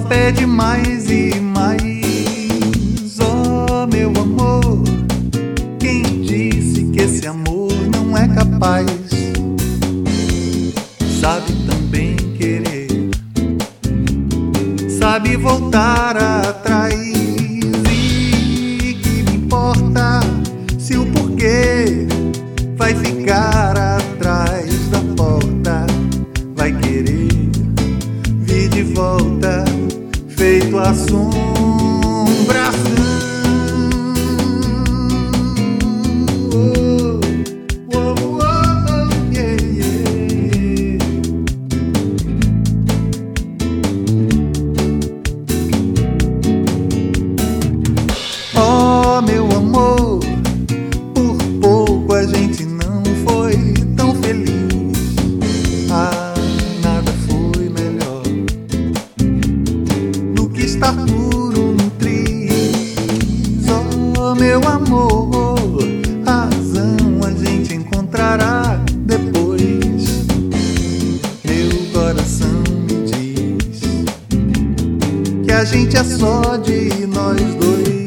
pede mais e mais. Oh, meu amor, quem disse que esse amor não é capaz? Sabe também querer, sabe voltar atrás. E que me importa se o porquê vai ficar atrás da porta? Vai querer vir de volta, feito assombração. Oh, meu amor, por pouco a gente não foi tão feliz. Ah, nada foi melhor do que estar por um triz. Oh, meu amor, razão a gente encontrará depois. Meu coração me diz que a gente é só de nós dois.